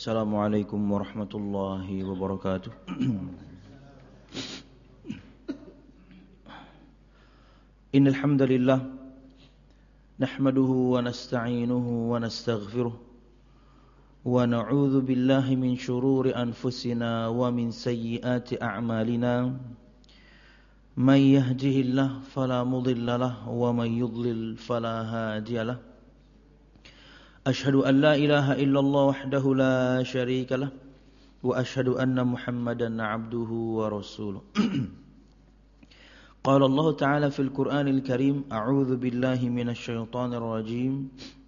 Assalamualaikum warahmatullahi wabarakatuh. Innal hamdalillah nahmaduhu wa nasta'inuhu wa nastaghfiruh wa na'udzu billahi min shururi anfusina wa min sayyiati a'malina. May yahdihillahu fala mudilla lahu wa may yudlil fala hadiya lahu. Ashhadu an la ilaha illallah wahdahu la syarika lah wa ashhadu anna Muhammadan abduhu wa rasuluh. Qala Allah Ta'ala fil Qur'anil Karim, a'udzu billahi minasy syaithanir rajim.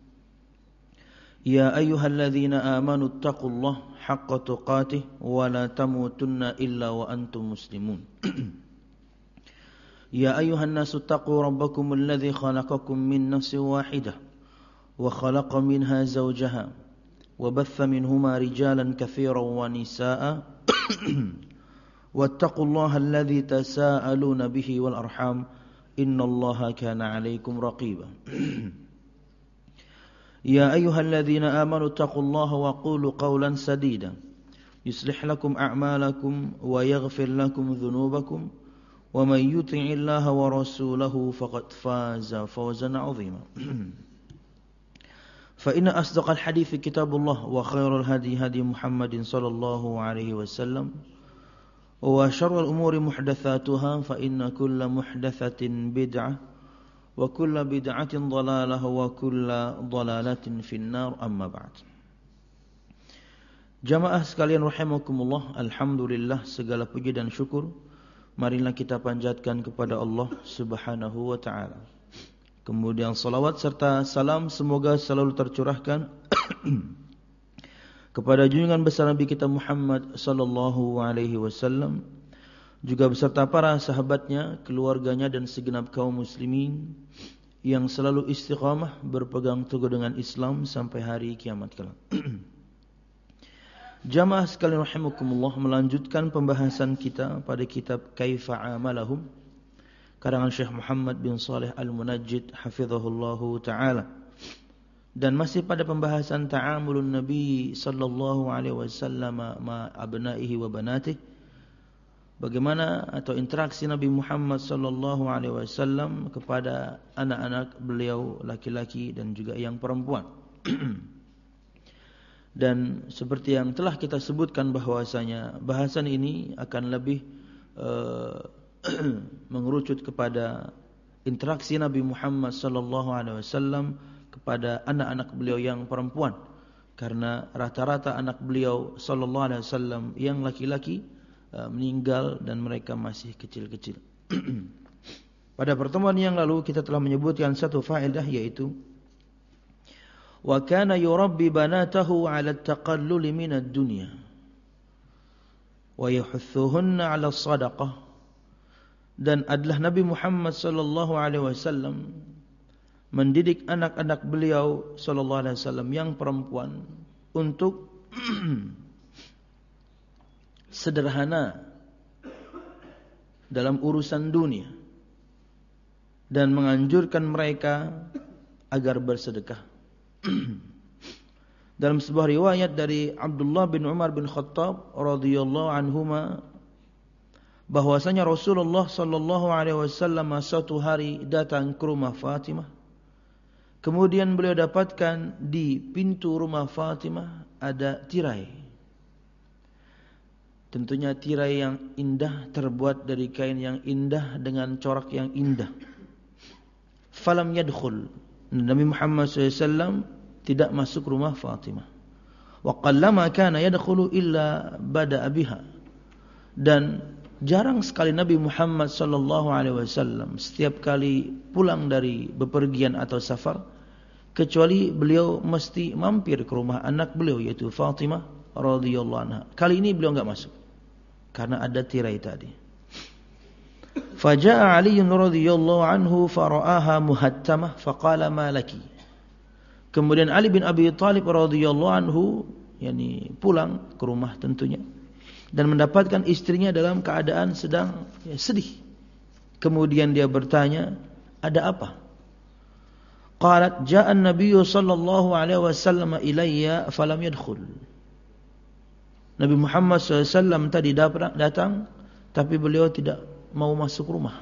Ya ayyuhalladzina amanu taqullaha haqqa tuqatih wa la tamutunna illa wa antum muslimun. Ya ayyuhan nasu taqu rabbakumul ladzi khalaqakum min nafsin wahidah وخلق منها زوجها وبث منهما رجالا كثيرا ونساء واتقوا الله الذي تساءلون به والأرحام إن الله كان عليكم رقيبا يا أيها الذين آمنوا اتقوا الله وقولوا قولا سديدا يصلح لكم أعمالكم ويغفر لكم ذنوبكم ومن يطع الله ورسوله فقد فاز فوزا عظيما فإن أصدق الحديث كتاب الله وخير الهدي هدي محمد صلى الله عليه وسلم وشر الأمور محدثاتها فإن كل محدثة بدعة وكل بدعة ضلالة وكل ضلالة في النار أما بعد. Jamaah sekalian rahimakumullah, alhamdulillah segala puji dan syukur marilah kita panjatkan kepada Allah Subhanahu wa taala. Kemudian salawat serta salam semoga selalu tercurahkan kepada junjungan besar Nabi kita Muhammad sallallahu alaihi wasallam, juga beserta para sahabatnya, keluarganya dan segenap kaum muslimin yang selalu istiqamah berpegang teguh dengan Islam sampai hari kiamat kelak. Jamaah sekalian rahimakumullah, melanjutkan pembahasan kita pada kitab Kaifa Amalahum karangan Syekh Muhammad bin Shalih Al-Munajjid hafizahullahu taala, dan masih pada pembahasan ta'amulun Nabi sallallahu alaihi wasallam ma abnaihi wa banatihi, bagaimana atau interaksi Nabi Muhammad sallallahu alaihi wasallam kepada anak-anak beliau laki-laki dan juga yang perempuan. Dan seperti yang telah kita sebutkan bahwasanya bahasan ini akan lebih mengerucut kepada interaksi Nabi Muhammad sallallahu alaihi wasallam kepada anak-anak beliau yang perempuan, karena rata-rata anak beliau sallallahu alaihi wasallam yang laki-laki meninggal dan mereka masih kecil-kecil. Pada pertemuan yang lalu kita telah menyebutkan satu faedah, yaitu wa kana yurabbi banatahu 'ala at-taqallul min ad-dunya wa yahuthuhunna 'ala as-sadaqah. Dan adalah Nabi Muhammad sallallahu alaihi wasallam mendidik anak-anak beliau sallallahu alaihi wasallam yang perempuan untuk sederhana dalam urusan dunia dan menganjurkan mereka agar bersedekah. Dalam sebuah riwayat dari Abdullah bin Umar bin Khattab radhiyallahu anhuma, bahwasanya Rasulullah sallallahu alaihi wasallam suatu hari datang ke rumah Fatimah. Kemudian beliau dapatkan di pintu rumah Fatimah ada tirai. Tentunya tirai yang indah, terbuat dari kain yang indah dengan corak yang indah. Falam yadkhul, Nabi Muhammad SAW tidak masuk rumah Fatimah. Wa qallama kana yadkhulu illa bada'a biha. Dan jarang sekali Nabi Muhammad sallallahu alaihi wasallam setiap kali pulang dari bepergian atau safar, kecuali beliau mesti mampir ke rumah anak beliau yaitu Fatimah radhiyallahu anha. Kali ini beliau enggak masuk karena ada tirai tadi. Faja'a Ali radhiyallahu anhu fara'aha muhattamah faqala ma laki. Kemudian Ali bin Abi Thalib radhiyallahu anhu pulang ke rumah tentunya dan mendapatkan istrinya dalam keadaan sedang sedih. Kemudian dia bertanya, ada apa? Qalat ja'a an-nabiy sallallahu alaihi wasallam ilayya falam yadkhul. Nabi Muhammad SAW tadi datang, tapi beliau tidak mau masuk rumah.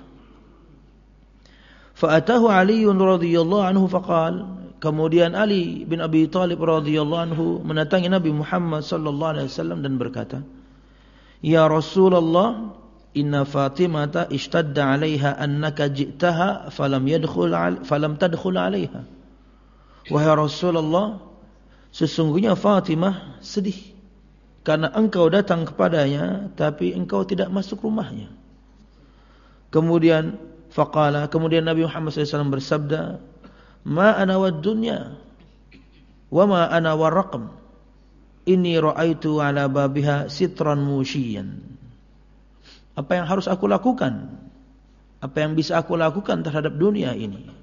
Fa'atahu Ali radhiyallahu anhu faqal, kemudian Ali bin Abi Thalib radhiyallahu anhu mendatangi Nabi Muhammad sallallahu alaihi wasallam dan berkata, "Ya Rasulullah, inna Fatimata ishtadda 'alaiha annaka ji'taha falam tadkhul 'alaiha." Wahai Rasulullah, sesungguhnya Fatimah sedih karena engkau datang kepadanya tapi engkau tidak masuk rumahnya. Kemudian Nabi Muhammad SAW bersabda, "Ma ana wad dunya wa ma ana warqam. Inni ra'aitu 'ala babiha sitran musyiyan." Apa yang harus aku lakukan? Apa yang bisa aku lakukan terhadap dunia ini?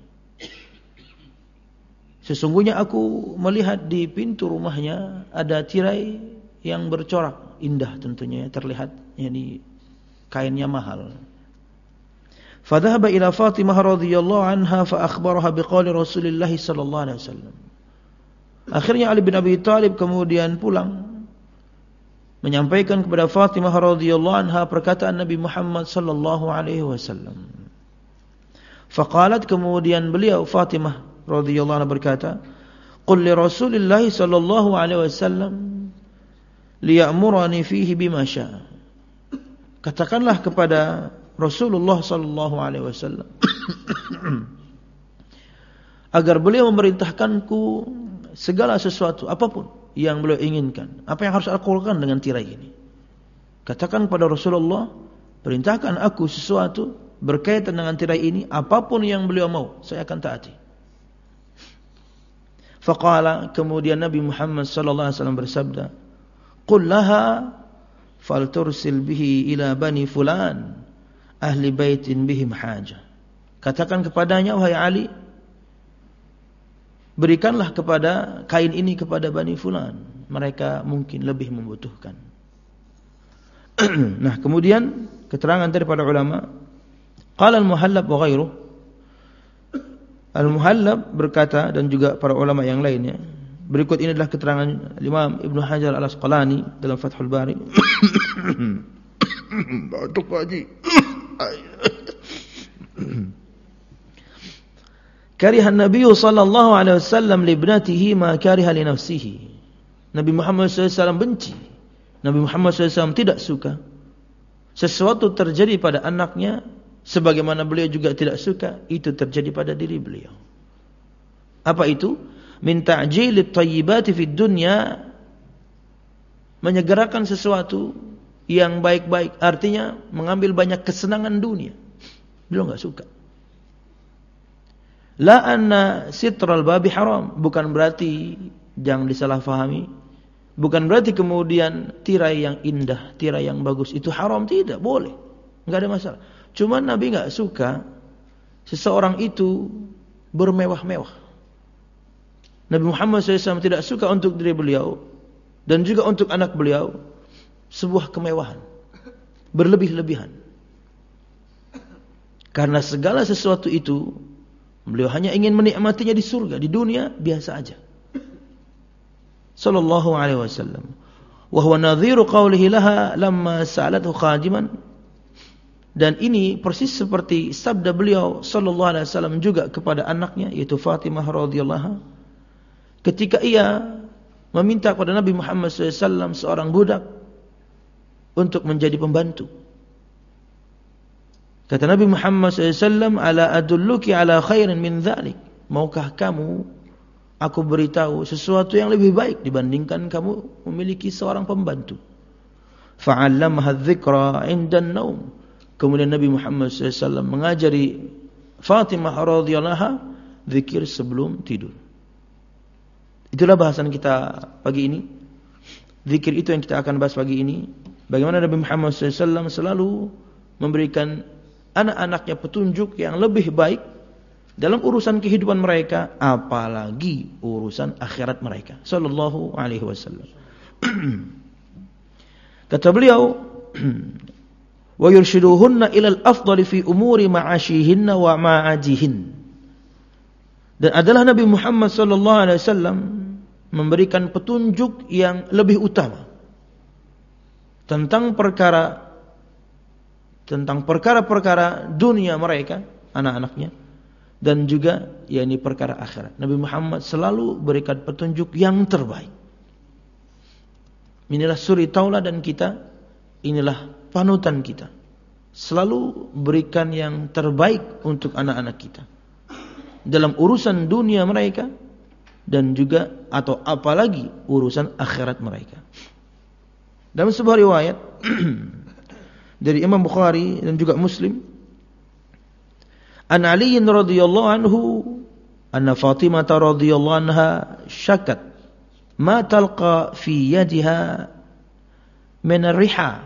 Sesungguhnya aku melihat di pintu rumahnya ada tirai yang bercorak indah, tentunya terlihat yakni kainnya mahal. Fadhahaba ila Fatimah radhiyallahu anha fa akhbaraha biqauli Rasulillah sallallahu alaihi wasallam. Akhirnya Ali bin Abi Thalib kemudian pulang menyampaikan kepada Fatimah radhiyallahu anha perkataan Nabi Muhammad sallallahu alaihi wasallam. Faqalat, kemudian beliau Fatimah radhiyallahu anha berkata, "Qul li Rasulillah sallallahu alaihi wasallam liya'murani fihi bima syaa." Katakanlah kepada Rasulullah sallallahu alaihi wasallam agar beliau memerintahkanku segala sesuatu apapun yang beliau inginkan. Apa yang harus aku lakukan dengan tirai ini? Katakan kepada Rasulullah, perintahkan aku sesuatu berkaitan dengan tirai ini, apapun yang beliau mau, saya akan taati. Faqala, kemudian Nabi Muhammad sallallahu alaihi wasallam bersabda, "Qul laha faltursil bihi ila bani fulan ahli baitin bihim hajah." Katakan kepadanya, wahai Ali, berikanlah kepada kain ini kepada Bani Fulan, mereka mungkin lebih membutuhkan. Nah, kemudian keterangan daripada ulama, qala al-Muhallab wa ghairuh. Al-Muhallab berkata, dan juga para ulama yang lainnya, berikut ini adalah keterangan Imam Ibnu Hajar Al-Asqalani dalam Fathul Bari. Batuk Pak Haji. Karihan Nabi sallallahu alaihi wasallam li ibnatihi ma kariha li nafsihi. Nabi Muhammad SAW benci. Nabi Muhammad SAW tidak suka sesuatu terjadi pada anaknya sebagaimana beliau juga tidak suka itu terjadi pada diri beliau. Apa itu? Min ta'jilit thayyibati fid dunya, menyegerakan sesuatu yang baik-baik, artinya mengambil banyak kesenangan dunia. Beliau enggak suka. La anna sitral babi haram, bukan berarti, jangan disalahfahami, bukan berarti kemudian tirai yang indah, tirai yang bagus itu haram, tidak, boleh, enggak ada masalah. Cuma Nabi enggak suka seseorang itu bermewah-mewah. Nabi Muhammad SAW tidak suka untuk diri beliau dan juga untuk anak beliau sebuah kemewahan, berlebih-lebihan. Karena segala sesuatu itu beliau hanya ingin menikmatinya di surga, di dunia biasa aja. Sallallahu alaihi wasallam. Wa huwa nadhiru qawlihi laha lamma sa'alathu khadiman. Dan ini persis seperti sabda beliau sallallahu alaihi wasallam juga kepada anaknya, yaitu Fatimah radhiyallahu anha, ketika ia meminta kepada Nabi Muhammad SAW seorang budak untuk menjadi pembantu. Kata Nabi Muhammad SAW, "Ala adulluki ala khairin min dhalik." Maukah kamu aku beritahu sesuatu yang lebih baik dibandingkan kamu memiliki seorang pembantu? Fa'allamha dzikra 'inda an-naum. Kemudian Nabi Muhammad SAW mengajari Fatimah radhiyallahu anha zikir sebelum tidur. Itulah bahasan kita pagi ini. Zikir itu yang kita akan bahas pagi ini. Bagaimana Nabi Muhammad SAW selalu memberikan anak-anaknya petunjuk yang lebih baik dalam urusan kehidupan mereka, apalagi urusan akhirat mereka. Sallallahu alaihi wasallam. Kata beliau, wa yurshiduhunna ilal afdali fi umuri ma'ashihinna wa ma'ajihin. Dan adalah Nabi Muhammad sallallahu alaihi wasallam memberikan petunjuk yang lebih utama tentang perkara-perkara dunia mereka, anak-anaknya, dan juga yakni perkara akhirat. Nabi Muhammad selalu berikan petunjuk yang terbaik. Inilah suri tauladan kita, inilah panutan kita. Selalu berikan yang terbaik untuk anak-anak kita dalam urusan dunia mereka dan juga atau apalagi urusan akhirat mereka. Dalam sebuah riwayat dari Imam Bukhari dan juga Muslim, An Ali radhiyallahu anhu anna Fatimah radhiyallahu anha syakat ma talqa fi yadiha min ar-riha.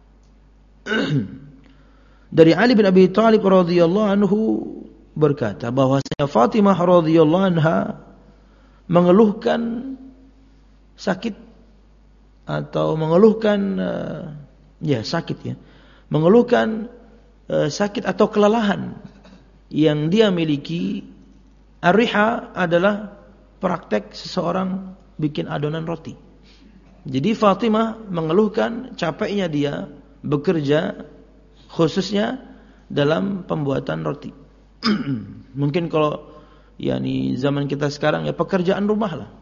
Dari Ali bin Abi Thalib radhiyallahu anhu berkata bahwasanya Fatimah radhiyallahu anha mengeluhkan sakit atau mengeluhkan mengeluhkan sakit atau kelelahan yang dia miliki. Ar-riha adalah praktek seseorang bikin adonan roti. Jadi Fatimah mengeluhkan capeknya dia bekerja khususnya dalam pembuatan roti. Mungkin kalau yakni zaman kita sekarang ya pekerjaan rumah lah.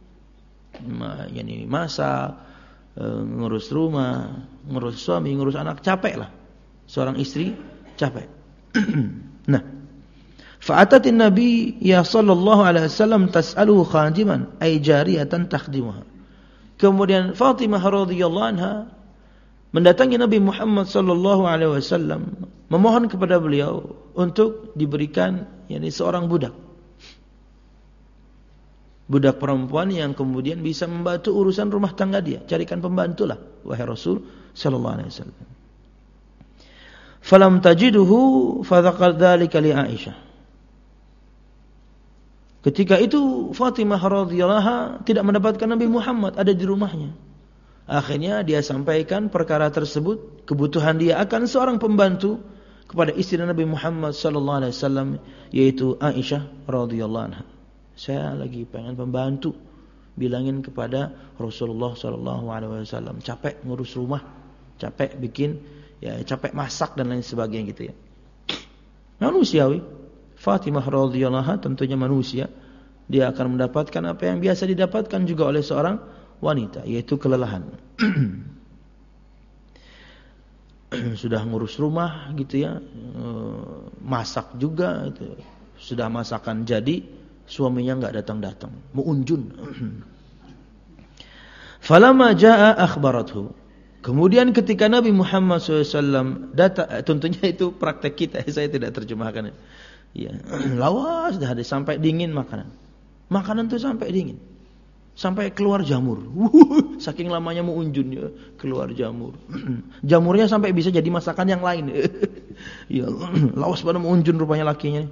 Yani masak, ngurus rumah, ngurus suami, ngurus anak, capek lah. Seorang istri capek. Nah, fa'atatin Nabi ya sallallahu alaihi wasallam tas'aluhu khadiman ay jariyatan takhdimuha. Kemudian Fatimah radhiyallahu anha mendatangi Nabi Muhammad sallallahu alaihi wasallam memohon kepada beliau untuk diberikan yakni seorang budak perempuan yang kemudian bisa membantu urusan rumah tangga dia. Carikan pembantulah wahai Rasul sallallahu alaihi wasallam. Falam tajiduhu fadzakar dzalika li Aisyah. Ketika itu Fatimah radhiyallahu anha tidak mendapatkan Nabi Muhammad ada di rumahnya. Akhirnya dia sampaikan perkara tersebut, kebutuhan dia akan seorang pembantu kepada istri Nabi Muhammad sallallahu alaihi wasallam yaitu Aisyah radhiyallahu anha. Saya lagi pengen pembantu, bilangin kepada Rasulullah sallallahu alaihi wasallam, capek ngurus rumah, capek bikin capek masak dan lain sebagainya gitu ya. Manusiawi. Fatimah radhiyallahu anha tentunya manusia, dia akan mendapatkan apa yang biasa didapatkan juga oleh seorang wanita, yaitu kelelahan. Sudah ngurus rumah gitu ya, masak juga gitu. Sudah masakan jadi, suaminya enggak datang-datang, muunjun. Falamma jaa akhbarathu. Kemudian ketika Nabi Muhammad SAW datang, tentunya itu praktek kita, saya tidak terjemahkan. Ya, lawas dah sampai dingin makanan. Makanan itu sampai dingin. Sampai keluar jamur. Saking lamanya muunjun ya, keluar jamur. Jamurnya sampai bisa jadi masakan yang lain. Ya, lawas pada muunjun rupanya lakinya.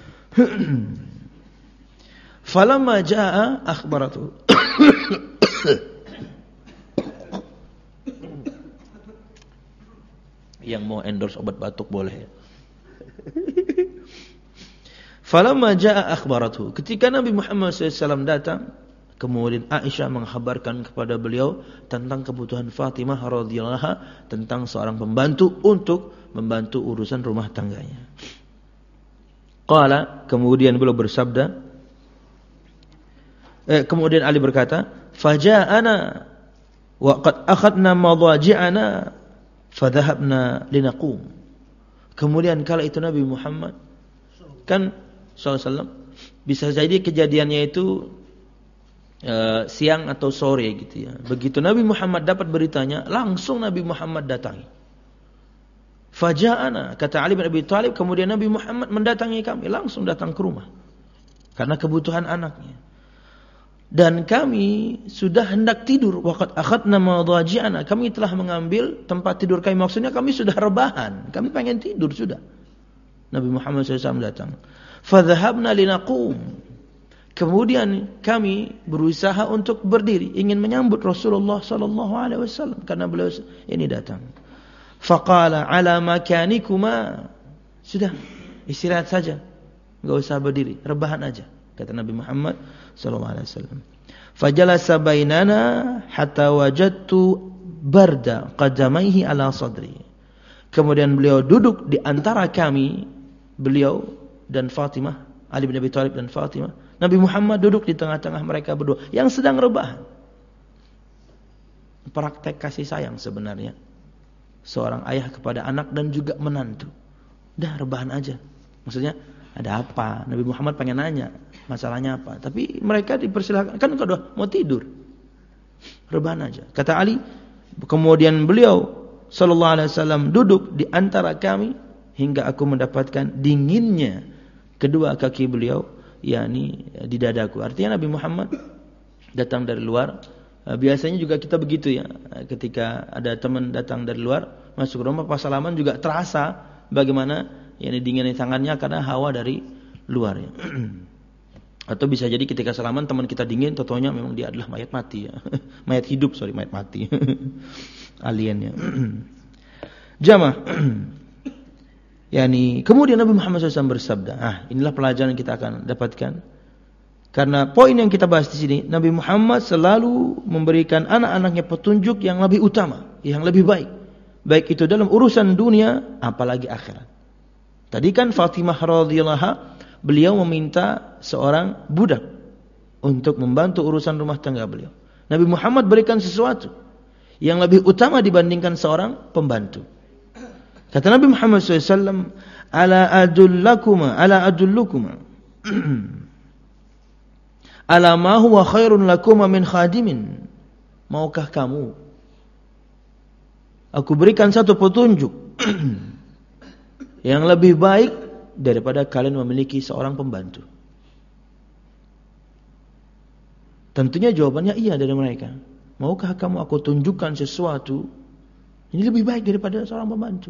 Falamma jaa akhbaratu. Yang mau endorse obat batuk boleh. Falamma jaa akhbaratu. Ketika Nabi Muhammad SAW datang, kemudian Aisyah menghabarkan kepada beliau tentang kebutuhan Fatimah radhiyallahu anha tentang seorang pembantu untuk membantu urusan rumah tangganya. Qala, kemudian beliau bersabda, kemudian Ali berkata, "Faja'ana wa qad akhadna madaji'ana fadhahabna linaqum." Kemudian kala itu Nabi Muhammad kan SAW bisa jadi kejadiannya itu siang atau sore gitu ya. Begitu Nabi Muhammad dapat beritanya, langsung Nabi Muhammad datangi. Faja'ana, kata Ali bin Abi Thalib, kemudian Nabi Muhammad mendatangi kami, langsung datang ke rumah. Karena kebutuhan anaknya. Dan kami sudah hendak tidur. Waqad akhadna madaji'ana, kami telah mengambil tempat tidur kami. Maksudnya kami sudah rebahan, kami pengen tidur sudah. Nabi Muhammad SAW datang. Fadhahabna linaqum. Kemudian kami berusaha untuk berdiri, ingin menyambut Rasulullah SAW karena beliau ini datang. Faqala ala makanikuma. Sudah, istirahat saja, enggak usah berdiri, rebahan aja, kata Nabi Muhammad SAW. Fajalasa bainana hatta wajadtu barda qadamaihi ala sadri. Kemudian beliau duduk di antara kami, beliau dan Fatimah, Ali bin Abi Thalib dan Fatimah. Nabi Muhammad duduk di tengah-tengah mereka berdua yang sedang rebahan. Praktek kasih sayang sebenarnya seorang ayah kepada anak dan juga menantu. Dah rebahan aja. Maksudnya ada apa? Nabi Muhammad pengen nanya masalahnya apa. Tapi mereka dipersilakan. Kan udah mau tidur. Rebahan aja. Kata Ali, kemudian beliau sallallahu alaihi wasallam duduk di antara kami hingga aku mendapatkan dinginnya kedua kaki beliau, yakni di dadaku. Artinya Nabi Muhammad datang dari luar. Biasanya juga kita begitu ya. Ketika ada teman datang dari luar, masuk rumah pas salaman juga terasa bagaimana yakni dinginnya tangannya karena hawa dari luar ya. Atau bisa jadi ketika salaman teman kita dingin, totonya memang dia adalah mayat mati ya. Mayat hidup, mayat mati. Aliennya. Jamaah. Yani kemudian Nabi Muhammad SAW bersabda, inilah pelajaran yang kita akan dapatkan. Karena poin yang kita bahas di sini, Nabi Muhammad selalu memberikan anak-anaknya petunjuk yang lebih utama, yang lebih baik. Baik itu dalam urusan dunia, apalagi akhirat. Tadi kan Fatimah radhiyallahu anha, beliau meminta seorang budak untuk membantu urusan rumah tangga beliau. Nabi Muhammad berikan sesuatu yang lebih utama dibandingkan seorang pembantu. Kata Nabi Muhammad SAW, ala adullukuma ala ma huwa khairun lakuma min khadimin. Maukah kamu aku berikan satu petunjuk yang lebih baik daripada kalian memiliki seorang pembantu? Tentunya jawabannya iya dari mereka. Maukah kamu aku tunjukkan sesuatu ini lebih baik daripada seorang pembantu?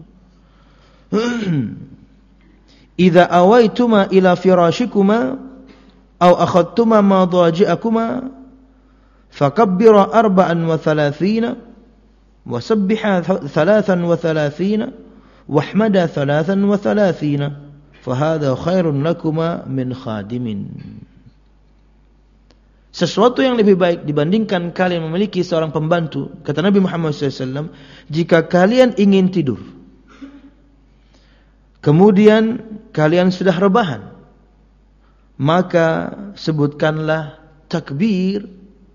Idza awaituma ila firashikuma aw akhadtuma madaji'akuma fakabbira 34 wa sabbiha 33 wahmada 33 fahadha khairun lakuma min khadimin. Sesuatu yang lebih baik dibandingkan kalian memiliki seorang pembantu, kata Nabi Muhammad SAW, jika kalian ingin tidur, kemudian kalian sudah rebahan, maka sebutkanlah takbir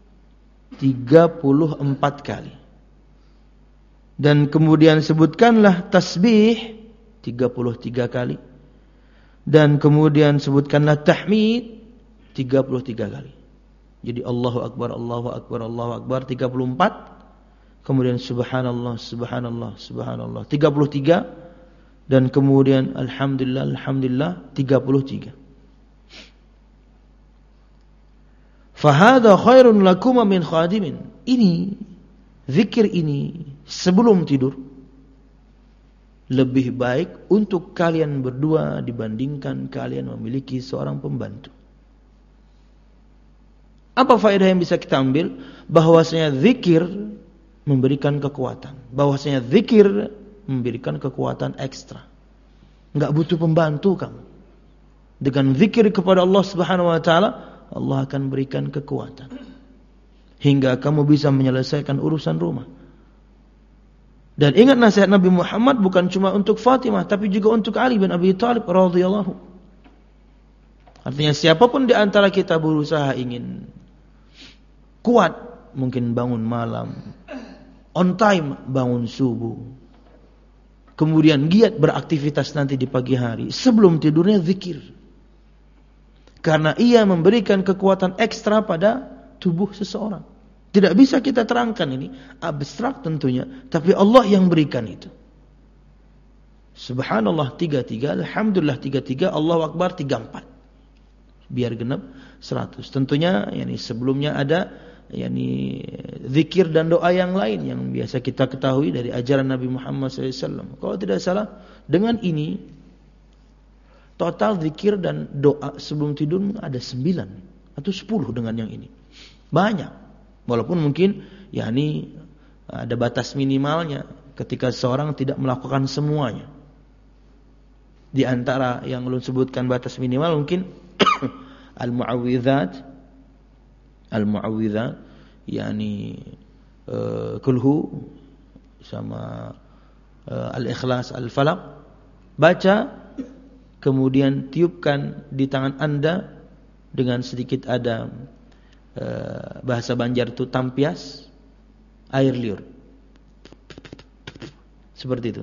34 kali. Dan kemudian sebutkanlah tasbih 33 kali. Dan kemudian sebutkanlah tahmid 33 kali. Jadi Allahu Akbar, Allahu Akbar, Allahu Akbar 34. Kemudian subhanallah, subhanallah, subhanallah 33. Dan kemudian alhamdulillah, alhamdulillah 33. Fahadha khairun lakuma min khadimin. Ini, zikir ini sebelum tidur lebih baik untuk kalian berdua dibandingkan kalian memiliki seorang pembantu. Apa faedah yang bisa kita ambil? Bahwasanya zikir memberikan kekuatan. Bahwasanya zikir memberikan kekuatan ekstra. Enggak butuh pembantu kamu. Dengan zikir kepada Allah Subhanahu wa taala, Allah akan berikan kekuatan hingga kamu bisa menyelesaikan urusan rumah. Dan ingat nasihat Nabi Muhammad bukan cuma untuk Fatimah, tapi juga untuk Ali bin Abi Thalib radhiyallahu. Artinya siapapun di antara kita berusaha ingin kuat, mungkin bangun malam, on time bangun subuh, kemudian giat beraktivitas nanti di pagi hari, sebelum tidurnya zikir. Karena ia memberikan kekuatan ekstra pada tubuh seseorang. Tidak bisa kita terangkan ini, abstrak tentunya, tapi Allah yang berikan itu. Subhanallah 33, alhamdulillah 33, Allahu Akbar 34. Biar genap 100. Tentunya yani sebelumnya ada yani zikir dan doa yang lain yang biasa kita ketahui dari ajaran Nabi Muhammad SAW. Kalau tidak salah, dengan ini total zikir dan doa sebelum tidur ada 9 atau 10 dengan yang ini. Banyak. Walaupun mungkin yakni ada batas minimalnya ketika seorang tidak melakukan semuanya. Di antara yang ulun sebutkan batas minimal mungkin al-mu'awwidzat yakni kulhu sama Al-Ikhlas, Al-Falaq, baca, kemudian tiupkan di tangan Anda dengan sedikit ada bahasa Banjar itu tampias air liur. Seperti itu.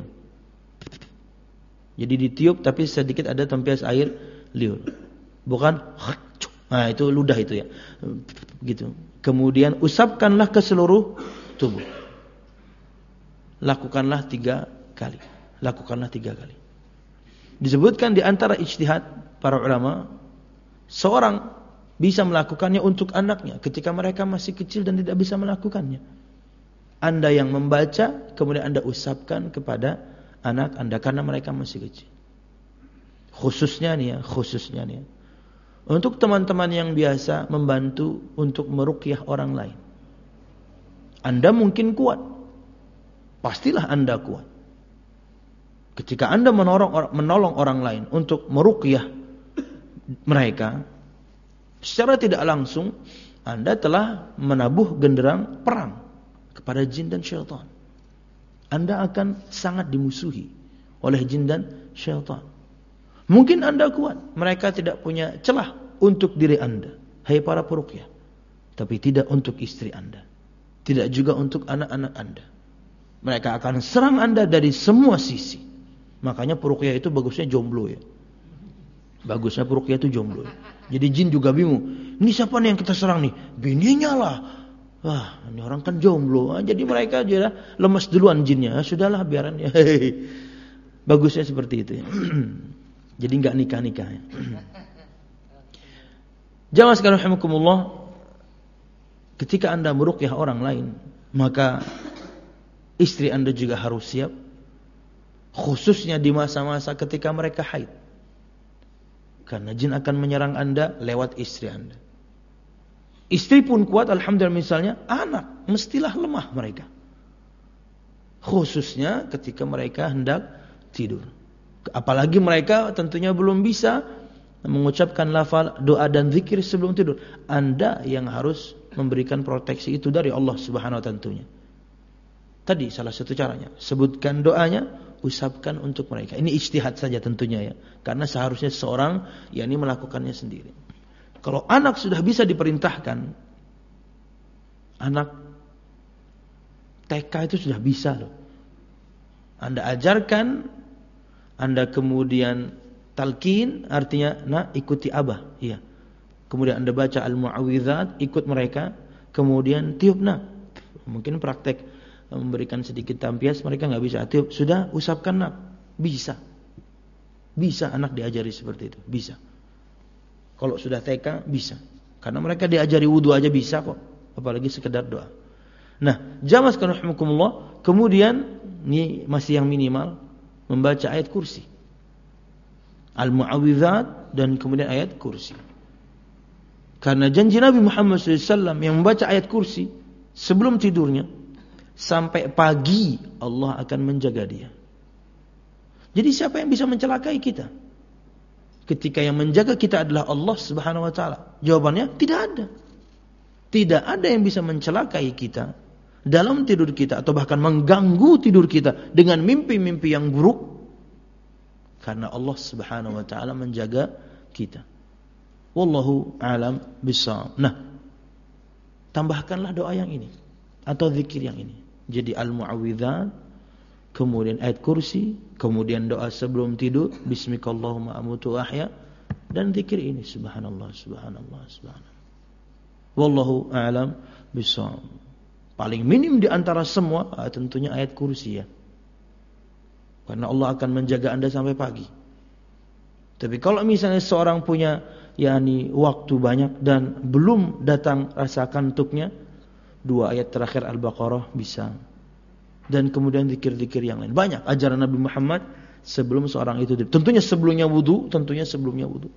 Jadi ditiup tapi sedikit ada tampias air liur. Bukan nah itu ludah itu ya. Gitu. Kemudian usapkanlah ke seluruh tubuh. Lakukanlah 3 kali. Lakukanlah 3 kali. Disebutkan di antara ijtihad para ulama, seorang bisa melakukannya untuk anaknya ketika mereka masih kecil dan tidak bisa melakukannya. Anda yang membaca, kemudian Anda usapkan kepada anak Anda karena mereka masih kecil. Khususnya nih ya. Untuk teman-teman yang biasa membantu untuk meruqyah orang lain. Anda mungkin kuat. Pastilah Anda kuat. Ketika Anda menolong orang lain untuk meruqyah mereka, secara tidak langsung Anda telah menabuh genderang perang kepada jin dan syaitan. Anda akan sangat dimusuhi oleh jin dan syaitan. Mungkin Anda kuat, mereka tidak punya celah untuk diri Anda, hai para peruqyah. Tapi tidak untuk istri Anda. Tidak juga untuk anak-anak Anda. Mereka akan serang Anda dari semua sisi. Makanya peruqyah itu bagusnya jomblo ya. Bagusnya peruqyah itu jomblo. Jadi jin juga bingung. Ini siapa nih yang kita serang nih? Bininya lah. Wah, ini orang kan jomblo. Jadi mereka aja lemas duluan jinnya. Sudahlah biaran ya. Bagusnya seperti itu ya. Jadi enggak nikah-nikah ya. Jamaah sekalian rahimakumullah, ketika Anda meruqyah orang lain, maka istri Anda juga harus siap. Khususnya di masa-masa ketika mereka haid. Karena jin akan menyerang Anda lewat istri Anda. Istri pun kuat, alhamdulillah misalnya, anak mestilah lemah mereka. Khususnya ketika mereka hendak tidur. Apalagi mereka tentunya belum bisa mengucapkan lafal, doa dan zikir sebelum tidur. Anda yang harus memberikan proteksi itu dari Allah Subhanahu wa ta'ala tentunya. Tadi salah satu caranya, sebutkan doanya, usapkan untuk mereka. Ini ijtihad saja tentunya ya. Karena seharusnya seorang yakni melakukannya sendiri. Kalau anak sudah bisa diperintahkan, anak TK itu sudah bisa loh. Anda ajarkan, Anda kemudian talqin, artinya nak ikuti abah, iya. Kemudian Anda baca al-mu'awwidzat, ikut mereka, kemudian tiup nak. Mungkin praktek memberikan sedikit tampias, mereka enggak bisa tiup, sudah usapkan nak. Bisa. Bisa anak diajari seperti itu, bisa. Kalau sudah TK bisa. Karena mereka diajari wudu aja bisa kok, apalagi sekedar doa. Nah, jamaah sekalian rahimakumullah, kemudian ini masih yang minimal membaca ayat kursi. Al-Mu'awwidzat dan kemudian ayat kursi. Karena janji Nabi Muhammad SAW yang membaca ayat kursi sebelum tidurnya sampai pagi Allah akan menjaga dia. Jadi siapa yang bisa mencelakai kita? Ketika yang menjaga kita adalah Allah Subhanahu wa ta'ala. Jawabannya tidak ada. Tidak ada yang bisa mencelakai kita dalam tidur kita atau bahkan mengganggu tidur kita dengan mimpi-mimpi yang buruk. Karena Allah Subhanahu wa ta'ala menjaga kita. Wallahu a'lam bishawab. Nah, tambahkanlah doa yang ini atau zikir yang ini. Jadi al-mu'awwidzat, kemudian ayat kursi, kemudian doa sebelum tidur, bismikallahumma amutu ahya, dan zikir ini subhanallah subhanallah subhanallah. Wallahu a'lam bishawab. Paling minim di antara semua tentunya ayat kursi ya. Karena Allah akan menjaga Anda sampai pagi. Tapi kalau misalnya seorang punya yakni waktu banyak dan belum datang rasa kantuknya, 2 ayat terakhir Al-Baqarah bisa. Dan kemudian zikir-zikir yang lain. Banyak ajaran Nabi Muhammad sebelum seorang itu tidur. Tentunya sebelumnya wudu.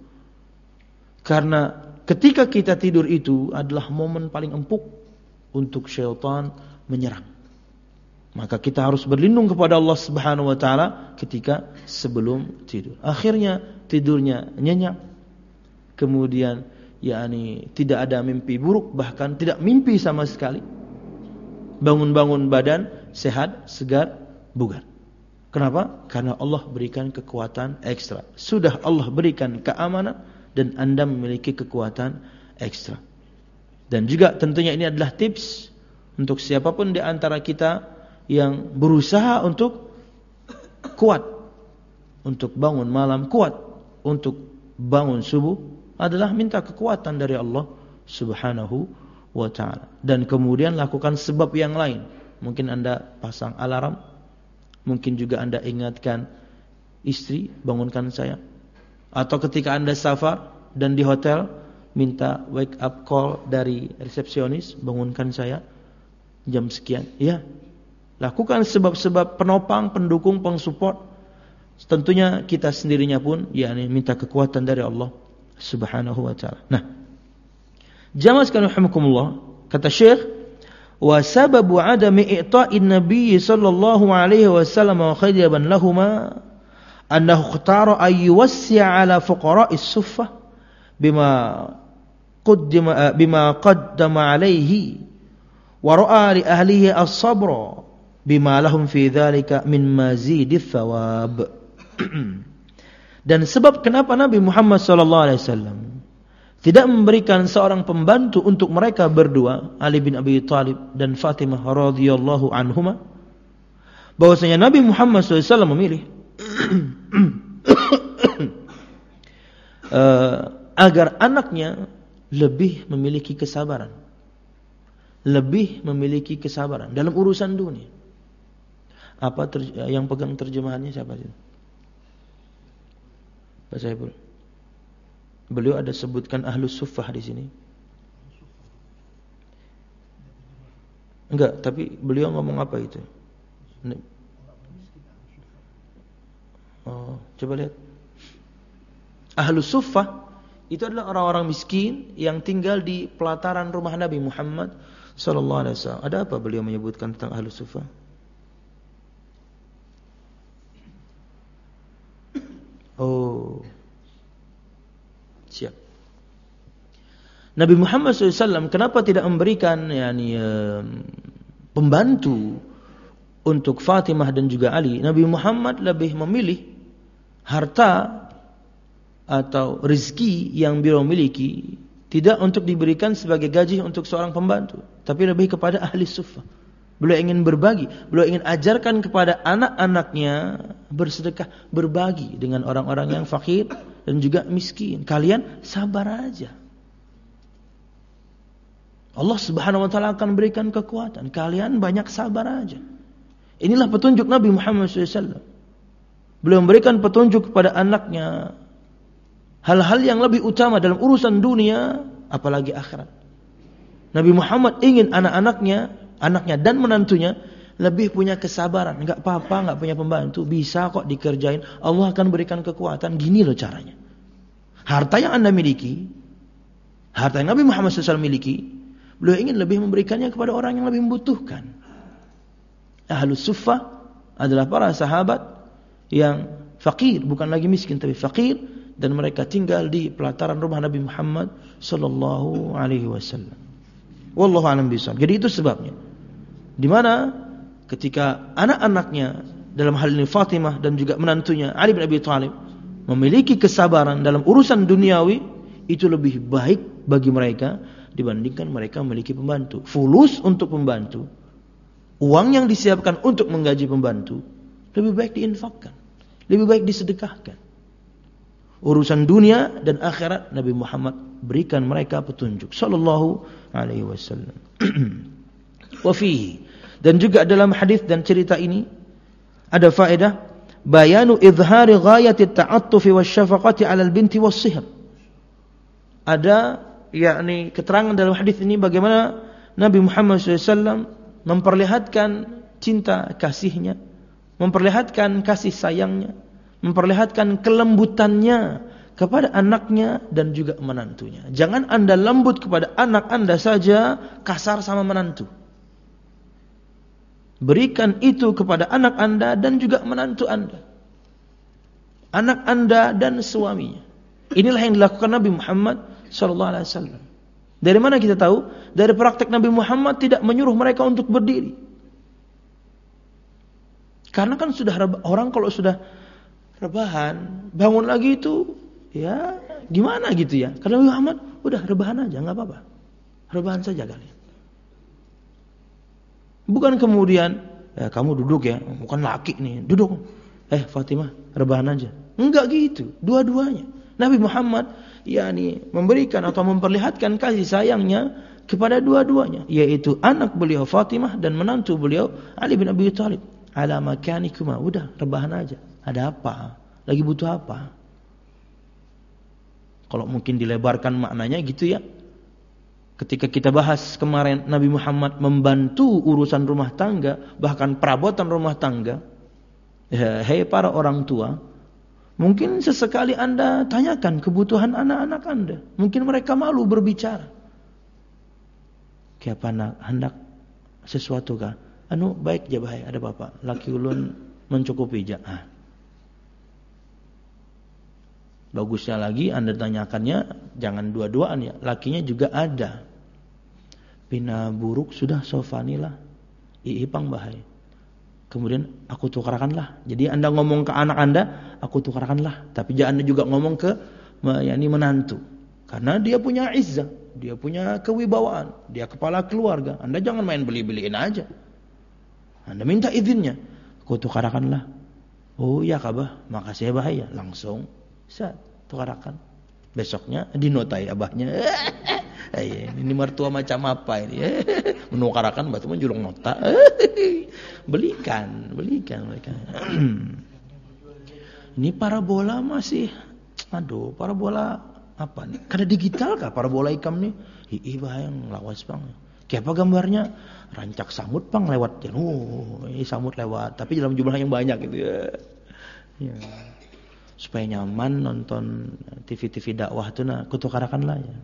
Karena ketika kita tidur itu adalah momen paling empuk untuk syaitan menyerang. Maka kita harus berlindung kepada Allah Subhanahu wa ta'ala ketika sebelum tidur. Akhirnya tidurnya nyenyak. Kemudian yakni tidak ada mimpi buruk, bahkan tidak mimpi sama sekali. Bangun-bangun badan sehat, segar, bugar. Kenapa? Karena Allah berikan kekuatan ekstra. Sudah Allah berikan keamanan dan Anda memiliki kekuatan ekstra. Dan juga tentunya ini adalah tips untuk siapapun di antara kita yang berusaha untuk kuat, untuk bangun malam kuat, untuk bangun subuh, adalah minta kekuatan dari Allah Subhanahu wa ta'ala. Dan kemudian lakukan sebab yang lain. Mungkin Anda pasang alarm, mungkin juga Anda ingatkan istri, bangunkan saya. Atau ketika Anda safar dan di hotel, minta wake up call dari resepsionis, bangunkan saya jam sekian. Ya, lakukan sebab-sebab penopang, pendukung, pengsupport. Tentunya kita sendirinya pun yakni minta kekuatan dari Allah Subhanahu wa ta'ala. Nah, jamaah sekalian rahimakumullah, kata Syekh, wa sababu adami i'ta'in nabiy sallallahu alaihi wasallam wa khayban lahumā annahu ikhtara an yuwassi'a 'ala fuqara'is suffah bima qaddama alaihi wa ra'a li ahlihi as-sabra bima lahum fi dzalika min mazidith thawab. Dan sebab kenapa Nabi Muhammad sallallahu alaihi wasallam tidak memberikan seorang pembantu untuk mereka berdua, Ali bin Abi Thalib dan Fatimah radhiyallahu anhuma, bahwasanya Nabi Muhammad SAW memilih agar anaknya lebih memiliki kesabaran, dalam urusan dunia. Apa yang pegang terjemahannya siapa sih? Pak Saiful. Beliau ada sebutkan ahlus suffah di sini. Enggak, tapi beliau ngomong apa itu? Oh, coba lihat. Ahlus suffah itu adalah orang-orang miskin yang tinggal di pelataran rumah Nabi Muhammad sallallahu alaihi wasallam. Ada apa beliau menyebutkan tentang ahlus suffah? Oh, siap. Nabi Muhammad SAW kenapa tidak memberikan pembantu untuk Fatimah dan juga Ali? Nabi Muhammad lebih memilih harta atau rezeki yang beliau miliki tidak untuk diberikan sebagai gaji untuk seorang pembantu, tapi lebih kepada ahli suffah. Beliau ingin berbagi, beliau ingin ajarkan kepada anak-anaknya bersedekah, berbagi dengan orang-orang yang fakir dan juga miskin. Kalian sabar aja. Allah Subhanahu wa ta'ala akan berikan kekuatan. Kalian banyak sabar aja. Inilah petunjuk Nabi Muhammad SAW. Beliau memberikan petunjuk kepada anaknya hal-hal yang lebih utama dalam urusan dunia, apalagi akhirat. Nabi Muhammad ingin anak-anaknya dan menantunya lebih punya kesabaran. Enggak apa-apa, enggak punya pembantu, bisa kok dikerjain. Allah akan berikan kekuatan. Gini loh caranya. Harta yang Anda miliki, harta yang Nabi Muhammad SAW miliki, beliau ingin lebih memberikannya kepada orang yang lebih membutuhkan. Ahlus suffah adalah para sahabat yang fakir, bukan lagi miskin tapi fakir, dan mereka tinggal di pelataran rumah Nabi Muhammad sallallahu alaihi wasallam. Wallahu a'lam bishawab. Jadi itu sebabnya. Di mana ketika anak-anaknya, dalam hal ini Fatimah dan juga menantunya Ali bin Abi Thalib, memiliki kesabaran dalam urusan duniawi, itu lebih baik bagi mereka dibandingkan mereka memiliki pembantu. Fulus untuk pembantu, uang yang disiapkan untuk menggaji pembantu, lebih baik diinfakkan, lebih baik disedekahkan. Urusan dunia dan akhirat, Nabi Muhammad berikan mereka petunjuk sallallahu alaihi wasallam. Wa fihi, dan juga dalam hadis dan cerita ini ada faedah bayanu izhari ghayati ta'attufi wasyafaqati 'alal binti was-sihr. Ada yakni keterangan dalam hadis ini bagaimana Nabi Muhammad SAW memperlihatkan cinta kasihnya, memperlihatkan kasih sayangnya, memperlihatkan kelembutannya kepada anaknya dan juga menantunya. Jangan Anda lembut kepada anak Anda saja, kasar sama menantu. Berikan itu kepada anak Anda dan juga menantu Anda, anak Anda dan suaminya. Inilah yang dilakukan Nabi Muhammad SAW. Dari mana kita tahu? Dari praktek Nabi Muhammad tidak menyuruh mereka untuk berdiri. Karena kan sudah orang kalau sudah rebahan, bangun lagi itu ya gimana gitu ya. Karena Muhammad udah rebahan aja, nggak apa-apa. Rebahan saja kalian. Bukan kemudian kamu duduk ya, bukan laki nih, duduk. Fatimah, rebahan aja. Enggak gitu, dua-duanya. Nabi Muhammad memberikan atau memperlihatkan kasih sayangnya kepada dua-duanya, yaitu anak beliau Fatimah dan menantu beliau Ali bin Abi Thalib. Ala makanikuma, udah rebahan aja. Ada apa? Lagi butuh apa? Kalau mungkin dilebarkan maknanya gitu ya. Ketika kita bahas kemarin Nabi Muhammad membantu urusan rumah tangga, bahkan perabotan rumah tangga. Hei para orang tua, mungkin sesekali Anda tanyakan kebutuhan anak-anak Anda. Mungkin mereka malu berbicara. Kayak anak hendak sesuatu kah? Baik je bahaya ada bapak. Laki ulun mencukupi je. Bagusnya lagi Anda tanyakannya jangan dua-duaan ya. Lakinya juga ada. Pina buruk sudah sofanilah. Iipang bahaya. Kemudian aku tukarkanlah. Jadi Anda ngomong ke anak Anda, aku tukarkanlah. Tapi jangan Anda juga ngomong ke menantu. Karena dia punya izzah, dia punya kewibawaan, dia kepala keluarga. Anda jangan main beli-beliin aja. Anda minta izinnya, aku tukarkanlah. Oh ya kabah, makasih ya bahaya. Langsung saya tukarkan. Besoknya dinotai abahnya. Ini mertua macam apa ini? Menukarkan batu menjulung nota. Belikan. Ini parabola masih, parabola apa nih? Karena digital kah parabola ikam nih? Bahayang lawas bang. Kayak apa gambarnya? Rancak samut bang lewat. Ini samut lewat. Tapi dalam jumlah yang banyak gitu ya. Supaya nyaman nonton TV-TV dakwah tuh kutukarakan lah ya.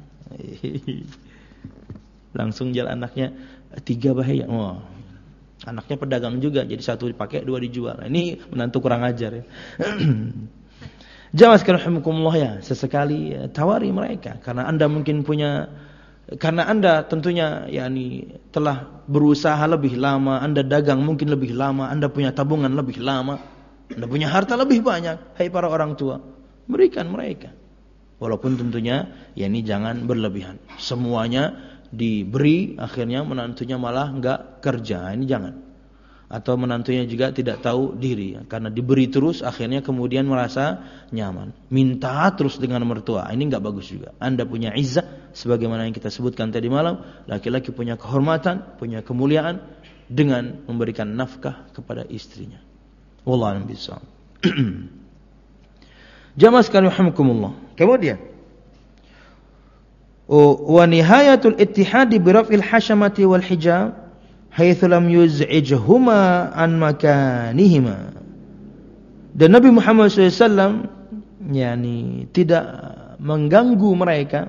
Langsung jalan anaknya 3 bahaya. Anaknya pedagang juga, jadi 1 dipakai 2 dijual. Ini menantu kurang ajar ya. Jamaah sekalian rahimakumullah ya, sesekali tawari mereka karena Anda mungkin punya, karena Anda tentunya telah berusaha lebih lama, Anda dagang mungkin lebih lama, Anda punya tabungan lebih lama, Anda punya harta lebih banyak. Hai para orang tua, berikan mereka. Walaupun tentunya ini jangan berlebihan. Semuanya diberi, akhirnya menantunya malah enggak kerja. Ini jangan. Atau menantunya juga tidak tahu diri. Karena diberi terus, akhirnya kemudian merasa nyaman. Minta terus dengan mertua. Ini enggak bagus juga. Anda punya izzah, sebagaimana yang kita sebutkan tadi malam. Laki-laki punya kehormatan, punya kemuliaan dengan memberikan nafkah kepada istrinya. Wallahu a'lam bishawab. Jamaah sekalian rahimakumullah. Kemudian wa nihayatul ittihadi bi raf'il hashamati wal hijab haitsu lam yuz'ijhuma an makanihima. Dan Nabi Muhammad SAW tidak mengganggu mereka,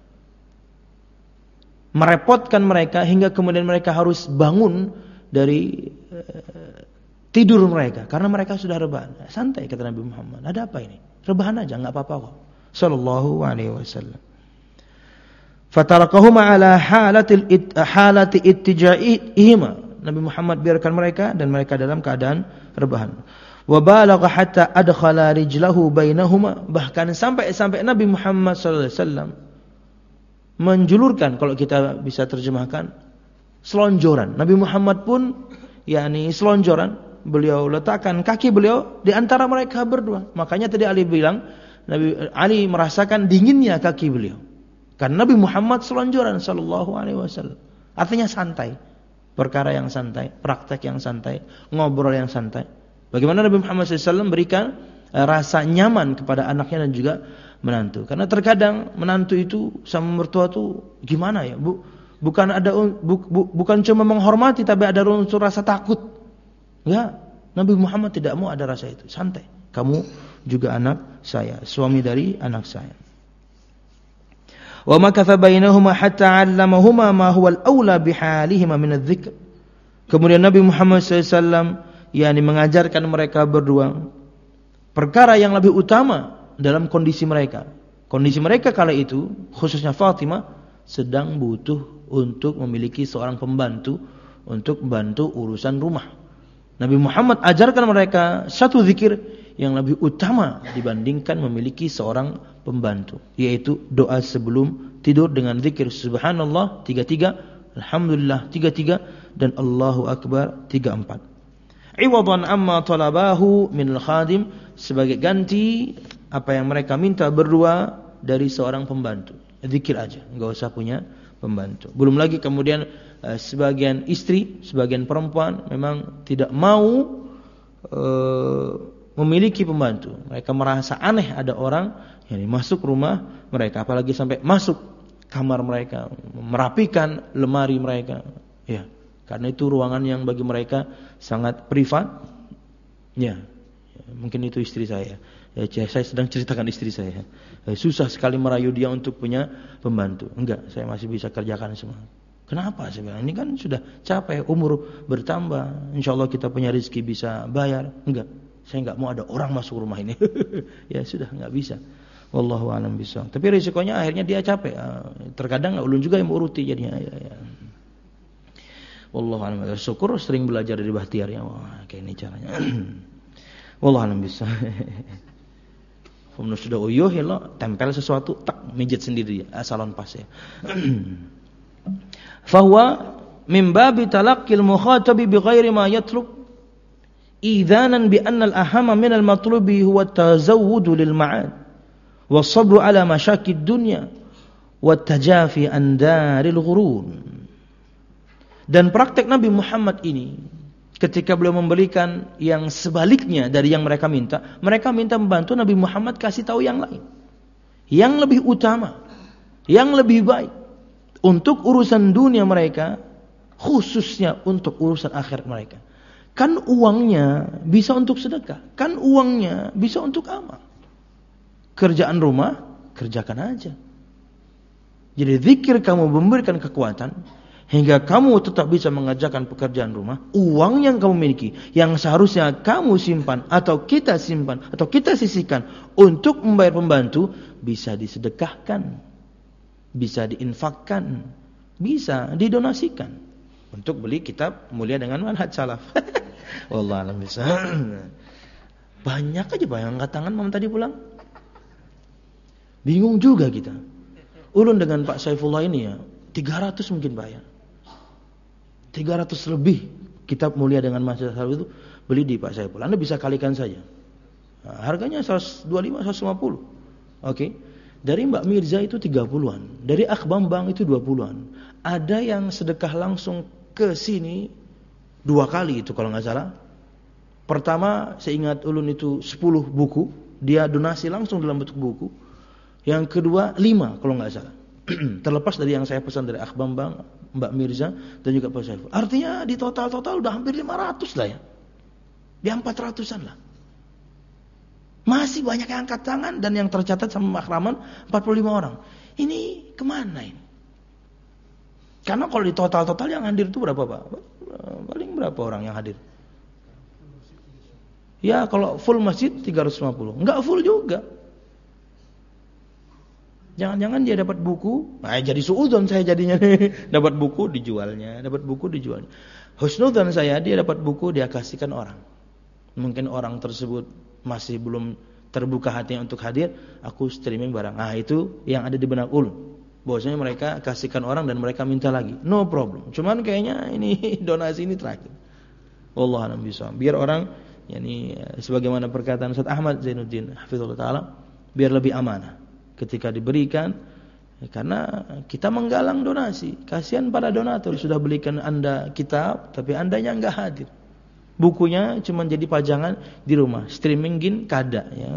merepotkan mereka hingga kemudian mereka harus bangun dari tidur mereka karena mereka sudah rebahan. Santai kata Nabi Muhammad. Ada apa ini? Rebahan aja, enggak apa-apa kok. Sallallahu alaihi wasallam. Fatarakahuma ala halati ittija'ihima. Nabi Muhammad biarkan mereka dan mereka dalam keadaan rebahan. Wa balagha hatta adkhala rijlahu bainahuma. Bahkan sampai Nabi Muhammad sallallahu alaihi wasallam menjulurkan, kalau kita bisa terjemahkan, selonjoran. Nabi Muhammad pun selonjoran. Beliau letakkan kaki beliau di antara mereka berdua. Makanya tadi Ali bilang, Nabi Ali merasakan dinginnya kaki beliau. Karena Nabi Muhammad selonjoran sallallahu alaihi wasallam. Artinya santai. Perkara yang santai, praktek yang santai, ngobrol yang santai. Bagaimana Nabi Muhammad SAW berikan rasa nyaman kepada anaknya dan juga menantu. Karena terkadang menantu itu sama mertua itu gimana ya? Bukan cuma menghormati, tapi ada unsur rasa takut. Enggak, Nabi Muhammad tidak mau ada rasa itu. Santai. Kamu juga anak saya, suami dari anak saya. Wa makatha bainahuma hatta 'allamahuma ma huwa al-aula bihalihima min adh-dhikr. Kemudian Nabi Muhammad SAW mengajarkan mereka berdua perkara yang lebih utama dalam kondisi mereka. Kondisi mereka kala itu, khususnya Fatimah, sedang butuh untuk memiliki seorang pembantu untuk membantu urusan rumah. Nabi Muhammad ajarkan mereka satu zikir yang lebih utama dibandingkan memiliki seorang pembantu, yaitu doa sebelum tidur dengan zikir subhanallah 33, alhamdulillah 33, dan Allahu akbar 34. Iwadan amma talabahu minal khadim, sebagai ganti apa yang mereka minta berdua dari seorang pembantu. Zikir aja, enggak usah punya pembantu. Belum lagi kemudian sebagian istri, sebagian perempuan memang tidak mau memiliki pembantu. Mereka merasa aneh ada orang yang masuk rumah mereka, apalagi sampai masuk kamar mereka, merapikan lemari mereka. Ya, karena itu ruangan yang bagi mereka sangat privat. Ya, mungkin itu istri saya. Ya, saya sedang ceritakan istri saya. Susah sekali merayu dia untuk punya pembantu. Enggak, saya masih bisa kerjakan semua. Kenapa? Saya bilang, ini kan sudah capek, umur bertambah. InsyaAllah kita punya rezeki bisa bayar. Enggak, saya enggak mau ada orang masuk rumah ini. Ya sudah, enggak bisa. Wallahu a'lam bishawab. Tapi risikonya akhirnya dia capek. Terkadang ulun juga yang uruti jadinya. Ya. Wallahu a'lam. Syukur sering belajar dari Bahtiar ya. Wah, kayak ini caranya. Wallahu a'lam bishawab. Kemudian sudah uyuh ya lo, tempel sesuatu, tak mijit sendiri salon pas ya. Fahuwa min babi talaqqil mukhatabi bighairi ma yatlub idhanan bi anna al-ahamma min al-matlubi huwa at-tazawwud lil ma'ad was-sabru ala masyakid dunya wat-tajafi an daril ghurur. Dan praktek Nabi Muhammad ini ketika beliau memberikan yang sebaliknya dari yang mereka minta membantu, Nabi Muhammad kasih tahu yang lain, yang lebih utama, yang lebih baik untuk urusan dunia mereka, khususnya untuk urusan akhirat mereka. Kan uangnya bisa untuk sedekah, kan uangnya bisa untuk amal. Kerjaan rumah, kerjakan aja. Jadi zikir kamu memberikan kekuatan hingga kamu tetap bisa mengerjakan pekerjaan rumah. Uang yang kamu miliki, yang seharusnya kamu simpan atau kita simpan atau kita sisihkan untuk membayar pembantu, bisa disedekahkan, bisa diinfakkan, bisa didonasikan untuk beli kitab Mulia dengan Manhaj Salaf. Wallah alam bisa. Banyak aja yang angkat tangan malam tadi pulang. Bingung juga kita. Ulun dengan Pak Saifullah ini ya 300 mungkin bayar. 300 lebih kitab Mulia dengan Manhaj Salaf itu beli di Pak Saifullah. Anda bisa kalikan saja. Nah, harganya 125, 150. Oke. Dari Mbak Mirza itu 30-an. Dari Akh Bambang itu 20-an. Ada yang sedekah langsung ke sini 2 kali itu kalau nggak salah. Pertama, saya ingat ulun itu 10 buku. Dia donasi langsung dalam bentuk buku. Yang kedua 5 kalau nggak salah. Terlepas dari yang saya pesan dari Akh Bambang, Mbak Mirza, dan juga Pak Saiful. Artinya di total udah hampir 500 lah ya. Di 400-an lah. Masih banyak yang angkat tangan dan yang tercatat sama makraman 45 orang. Ini kemana ini? Karena kalau di total yang hadir itu berapa Pak? Paling berapa orang yang hadir? Ya kalau full masjid 350. Enggak full juga. Jangan-jangan dia dapat buku, jadi suudzon saya jadinya. Dapat buku dijualnya. Husnudzon saya dia dapat buku dia kasihkan orang. Mungkin orang tersebut masih belum terbuka hatinya untuk hadir, aku streaming barang. Itu yang ada di benak ulun. Bahwasanya mereka kasihkan orang dan mereka minta lagi. No problem. Cuman kayaknya ini donasi ini terakhir. Wallahu a'lam bishawab. Biar orang sebagaimana perkataan Ustaz Ahmad Zainuddin hafizallahu taala, biar lebih amanah ketika diberikan. Karena kita menggalang donasi. Kasihan pada donatur sudah belikan Anda kitab tapi Andanya enggak hadir. Bukunya cuma jadi pajangan di rumah, streaming gin kada ya.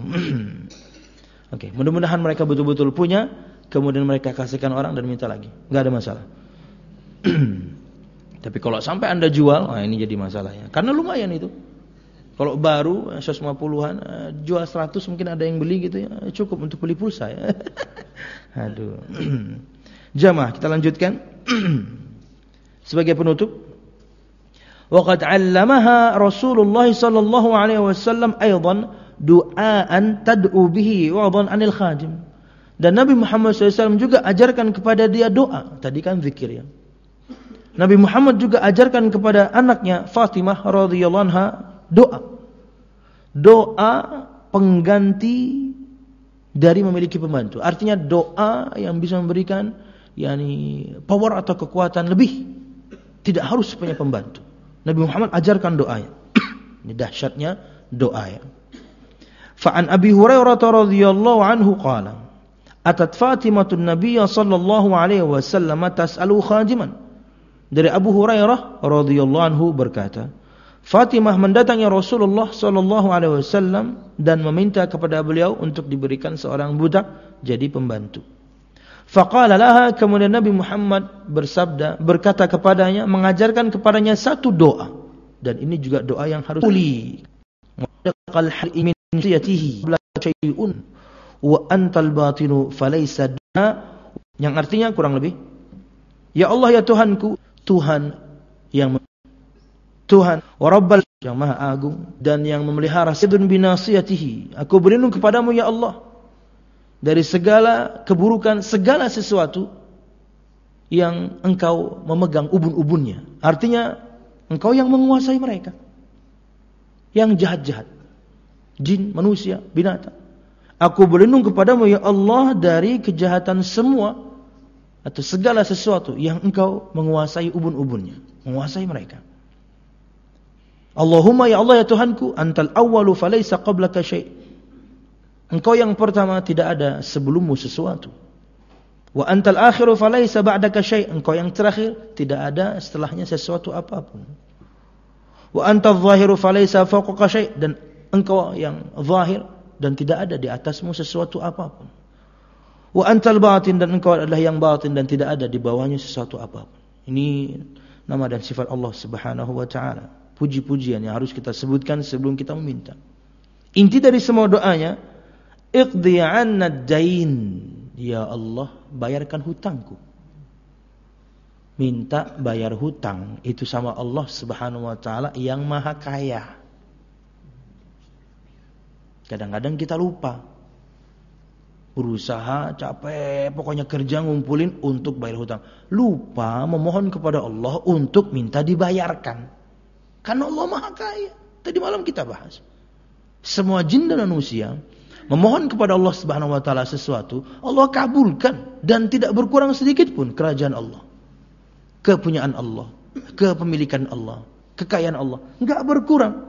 Oke, mudah-mudahan mereka betul-betul punya, kemudian mereka kasihkan orang dan minta lagi. Enggak ada masalah. Tapi kalau sampai Anda jual, ini jadi masalah ya. Karena lumayan itu. Kalau baru 150-an, jual 100 mungkin ada yang beli gitu ya, cukup untuk beli pulsa ya. Aduh. Jamaah, kita lanjutkan. Sebagai penutup, وقد علمها رسول الله صلى الله عليه وسلم أيضا دعاء تدعو به وعظا عن الخادم. Dan Nabi Muhammad SAW juga ajarkan kepada dia doa. Tadi kan zikir ya. Nabi Muhammad juga ajarkan kepada anaknya Fatimah radhiyallahu anha doa pengganti dari memiliki pembantu. Artinya doa yang bisa memberikan power atau kekuatan lebih. Tidak harus punya pembantu. Nabi Muhammad ajarkan doanya. Ini dahsyatnya doa ya. Fa'an Abi Hurairah radhiyallahu anhu qala atat Fatimatun Nabiy sallallahu alaihi wasallam tas'alu khadiman. Dari Abu Hurairah radhiyallahu anhu berkata, Fatimah mendatangi Rasulullah sallallahu alaihi wasallam dan meminta kepada beliau untuk diberikan seorang budak jadi pembantu. Faqala laha, kemudian Nabi Muhammad berkata kepadanya, mengajarkan kepadanya satu doa, dan ini juga doa yang harus uli. Maqal min siyatihi la syai'un wa antal batinu falaysa yang artinya kurang lebih, ya Allah ya Tuhanku, Tuhan wa Rabbal yang maha agung dan yang memelihara sidun binasiyatihi, aku berlindung kepadamu ya Allah dari segala keburukan, segala sesuatu yang engkau memegang ubun-ubunnya. Artinya engkau yang menguasai mereka, yang jahat-jahat, jin, manusia, binatang. Aku berlindung kepadamu ya Allah dari kejahatan semua atau segala sesuatu yang engkau menguasai ubun-ubunnya, menguasai mereka. Allahumma ya Allah ya Tuhanku, antal awwalu falaysa qablaka syai'. Engkau yang pertama, tidak ada sebelummu sesuatu. Wa antal akhiru falaysa ba'daka syai'. Engkau yang terakhir, tidak ada setelahnya sesuatu apapun. Wa antal zahiru falaysa fawqaka syai'. Dan engkau yang zahir dan tidak ada di atasmu sesuatu apapun. Wa antal batin, dan engkau adalah yang batin dan tidak ada di bawahnya sesuatu apapun. Ini nama dan sifat Allah Subhanahu wa taala. Puji-pujian yang harus kita sebutkan sebelum kita meminta. Inti dari semua doanya, iqdi 'anna ad-dain, ya Allah, bayarkan hutangku. Minta bayar hutang itu sama Allah Subhanahu wa taala yang Maha Kaya. Kadang-kadang kita lupa. Berusaha, capek, pokoknya kerja ngumpulin untuk bayar hutang. Lupa memohon kepada Allah untuk minta dibayarkan. Karena Allah Maha Kaya. Tadi malam kita bahas. Semua jin dan manusia memohon kepada Allah Subhanahu wa taala sesuatu, Allah kabulkan dan tidak berkurang sedikit pun kerajaan Allah. Kepunyaan Allah, kepemilikan Allah, kekayaan Allah enggak berkurang.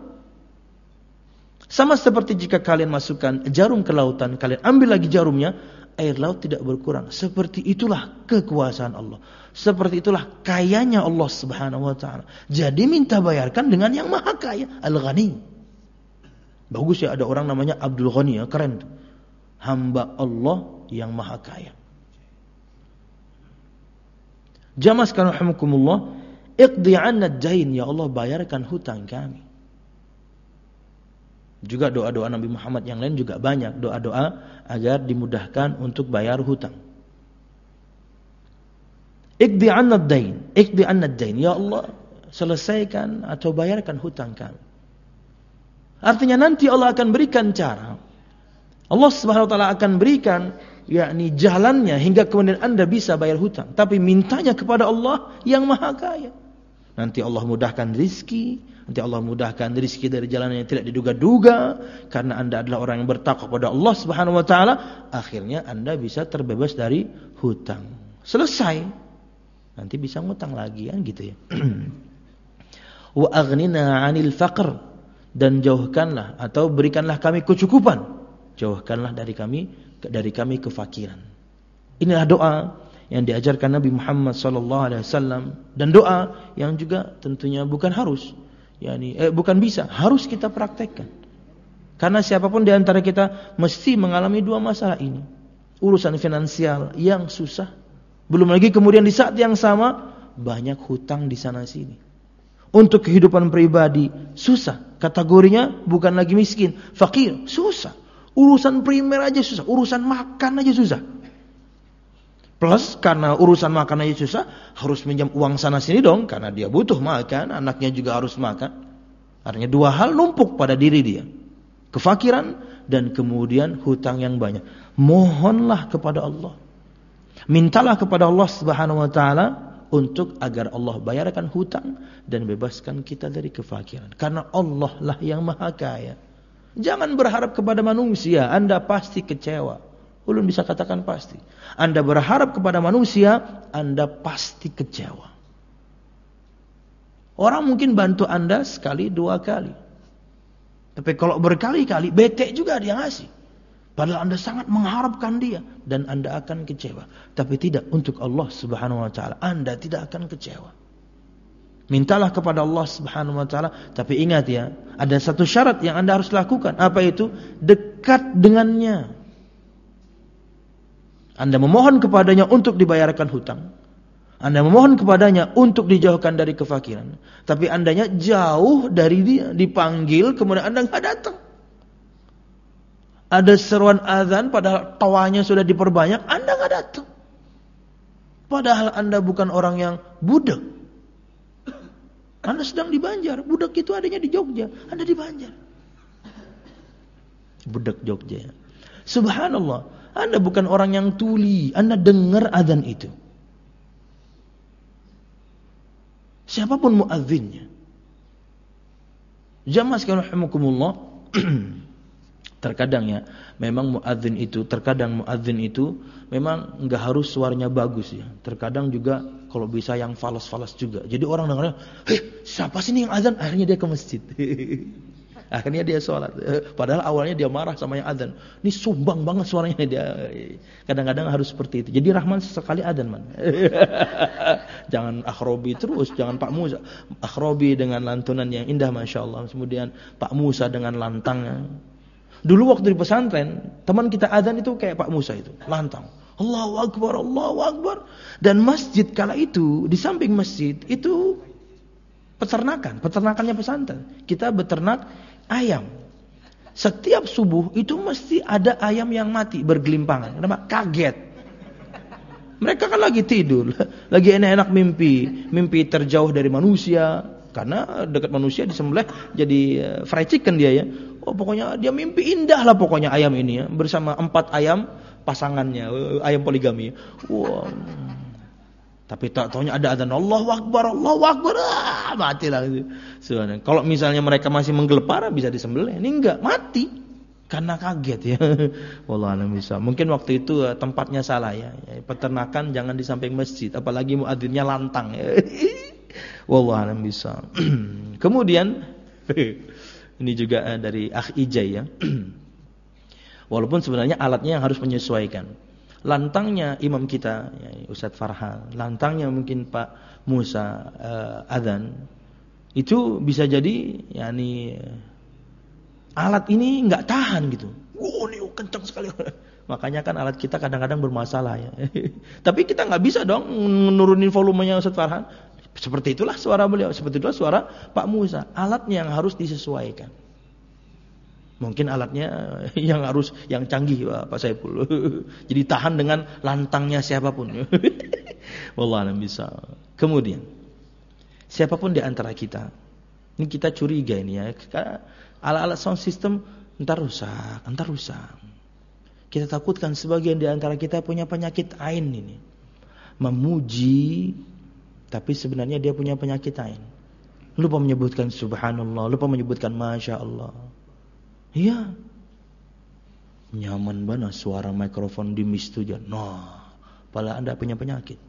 Sama seperti jika kalian masukkan jarum ke lautan, kalian ambil lagi jarumnya, air laut tidak berkurang. Seperti itulah kekuasaan Allah. Seperti itulah kayanya Allah Subhanahu wa taala. Jadi minta bayarkan dengan yang Maha Kaya, Al-Ghani. Bagus ya, ada orang namanya Abdul Ghani ya, keren tuh. Hamba Allah yang Maha Kaya. Jamaah sekalian rahimakumullah, iqdi 'anna ad-dain, ya Allah bayarkan hutang kami. Juga doa-doa Nabi Muhammad yang lain juga banyak, doa-doa agar dimudahkan untuk bayar hutang. Iqdi 'anna ad-dain, iqdi 'anna ad-dain, ya Allah selesaikan atau bayarkan hutang kami. Artinya nanti Allah akan berikan cara. Allah Subhanahu wa taala akan berikan jalannya hingga kemudian Anda bisa bayar hutang. Tapi mintanya kepada Allah yang Maha Kaya. Nanti Allah mudahkan rizki, nanti Allah mudahkan rizki dari jalan yang tidak diduga-duga, karena Anda adalah orang yang bertakwa kepada Allah Subhanahu wa taala, akhirnya Anda bisa terbebas dari hutang. Selesai. Nanti bisa ngutang lagi kan gitu ya. Wa aghnina 'anil faqr, dan jauhkanlah atau berikanlah kami kecukupan. Jauhkanlah dari kami kefakiran. Inilah doa yang diajarkan Nabi Muhammad sallallahu alaihi wasallam, dan doa yang juga tentunya bukan harus, bukan bisa, harus kita praktekkan. Karena siapapun di antara kita mesti mengalami dua masalah ini. Urusan finansial yang susah, belum lagi kemudian di saat yang sama banyak hutang di sana sini. Untuk kehidupan pribadi susah, kategorinya bukan lagi miskin, fakir, susah. Urusan primer aja susah, urusan makan aja susah. Plus karena urusan makan aja susah, harus minjam uang sana sini dong, karena dia butuh makan, anaknya juga harus makan. Artinya dua hal numpuk pada diri dia. Kefakiran dan kemudian hutang yang banyak. Mohonlah kepada Allah. Mintalah kepada Allah Subhanahu wa taala untuk agar Allah bayarkan hutang dan bebaskan kita dari kefakiran. Karena Allah lah yang maha kaya. Jangan berharap kepada manusia, Anda pasti kecewa. Ulun bisa katakan pasti. Anda berharap kepada manusia, Anda pasti kecewa. Orang mungkin bantu Anda sekali, 2 kali. Tapi kalau berkali-kali, bete juga dia ngasih. Padahal Anda sangat mengharapkan dia dan Anda akan kecewa. Tapi tidak, untuk Allah Subhanahu wa taala Anda tidak akan kecewa. Mintalah kepada Allah Subhanahu wa taala, tapi ingat ya, ada satu syarat yang Anda harus lakukan. Apa itu? Dekat dengannya. Anda memohon kepadanya untuk dibayarkan hutang. Anda memohon kepadanya untuk dijauhkan dari kefakiran. Tapi andanya jauh dari dia, dipanggil kemudian Anda enggak datang. Ada seruan azan padahal tawanya sudah diperbanyak, Anda enggak datang. Padahal Anda bukan orang yang budak. Anda sedang di Banjar, budak itu adanya di Jogja, Anda di Banjar. Budak Jogja. Subhanallah, Anda bukan orang yang tuli, Anda dengar azan itu. Siapapun muazzinnya. Jamaah sekalian rahimakumullah. Terkadang ya, memang terkadang muadzin itu memang enggak harus suaranya bagus ya. Terkadang juga kalau bisa yang falas-falas juga. Jadi orang dengarnya, siapa sih ini yang azan? Akhirnya dia ke masjid. Akhirnya dia sholat. Padahal awalnya dia marah sama yang azan. Ini sumbang banget suaranya dia. Kadang-kadang harus seperti itu. Jadi Rahman sesekali azan, man. Jangan akhrobi terus, jangan Pak Musa. Akhrobi dengan lantunan yang indah, Masya Allah. Kemudian Pak Musa dengan lantangnya. Dulu waktu di pesantren, teman kita azan itu kayak Pak Musa itu, lantang. Allahu Akbar, Allahu Akbar. Dan masjid kala itu, di samping masjid itu peternakannya pesantren. Kita beternak ayam. Setiap subuh itu mesti ada ayam yang mati bergelimpangan. Kenapa? Kaget. Mereka kan lagi tidur, lagi enak-enak mimpi terjauh dari manusia. Karena dekat manusia disembelih jadi fried chicken dia ya. Oh, pokoknya dia mimpi indah lah pokoknya ayam ini ya. Bersama 4 ayam pasangannya, ayam poligami. Wow. Tapi tak taunya ada adzan Allahu Akbar, Allahu Akbar. Matilah itu. Kalau misalnya mereka masih menggelepar bisa disembelih. Ini enggak, mati. Karena kaget ya. Wallah alam bisa. Mungkin waktu itu tempatnya salah ya. Peternakan jangan di samping masjid, apalagi muadzinnya lantang ya. Wallah alam bisa. Kemudian ini juga dari Akh Ijai ya. Walaupun sebenarnya alatnya yang harus menyesuaikan. Lantangnya imam kita ya, Ustadz Farhan, lantangnya mungkin Pak Musa adzan. Itu bisa jadi yakni alat ini enggak tahan gitu. Wow, ini kencang sekali. Makanya kan alat kita kadang-kadang bermasalah ya. Tapi kita enggak bisa dong menurunin volumenya Ustadz Farhan. Seperti itulah suara beliau, seperti itulah suara Pak Musa. Alatnya yang harus disesuaikan. Mungkin alatnya yang canggih Pak Saiful. Jadi tahan dengan lantangnya siapapun. Wallah alam bisa. Kemudian siapapun di antara kita, ini kita curiga ini ya, alat-alat sound system entar rusak. Kita takutkan sebagian di antara kita punya penyakit ain ini. Memuji tapi sebenarnya dia punya penyakit ain. Lupa menyebutkan subhanallah, lupa menyebutkan masya Allah. Iya. Nyaman banget suara mikrofon di studio. Nah, padahal Anda punya penyakit.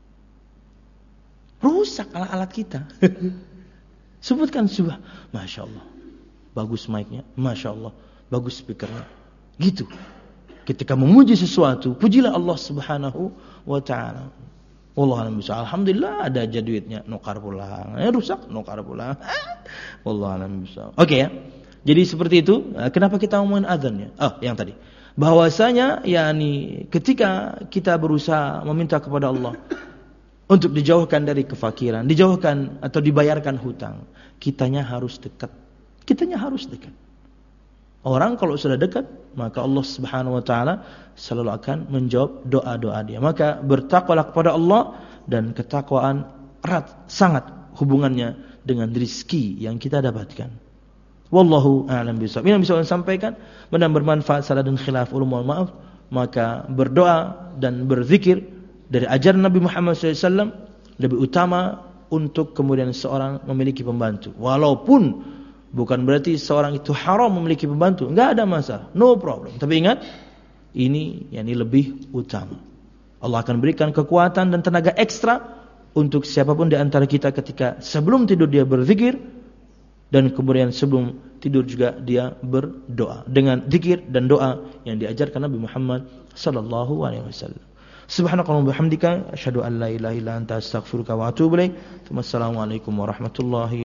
Rusak alat-alat kita. Sebutkan masya Allah. Bagus mic-nya, masya Allah. Bagus speakernya. Gitu. Ketika memuji sesuatu, pujilah Allah Subhanahu wa taala. Alhamdulillah ada aja duitnya, nukar pulang. Rusak, nukar pulang. Wallahualam. Oke ya. Jadi seperti itu. Kenapa kita ngomongin adzannya? Yang tadi. Bahwasanya yakni ketika kita berusaha meminta kepada Allah untuk dijauhkan dari kefakiran, dijauhkan atau dibayarkan hutang, kitanya harus dekat. Orang kalau sudah dekat, maka Allah Subhanahu wa taala selalu akan menjawab doa-doa dia. Maka bertakwalah kepada Allah, dan ketakwaan erat sangat hubungannya dengan rezeki yang kita dapatkan. Wallahu a'lam bishawab. Ini yang bisa saya sampaikan, mudah-mudahan bermanfaat. Salah dan khilaf ulama, mohon maaf. Maka berdoa dan berzikir dari ajaran Nabi Muhammad SAW lebih utama untuk kemudian seorang memiliki pembantu. Walaupun bukan berarti seorang itu haram memiliki pembantu, enggak ada masalah, no problem. Tapi ingat, ini lebih utama. Allah akan berikan kekuatan dan tenaga ekstra untuk siapapun di antara kita ketika sebelum tidur dia berzikir, dan kemudian sebelum tidur juga dia berdoa dengan zikir dan doa yang diajarkan Nabi Muhammad sallallahu alaihi wasallam. Subhanakallahumma bihamdika asyhadu an la ilaha illa anta astaghfiruka wa atubu ilaik. Wassalamualaikum warahmatullahi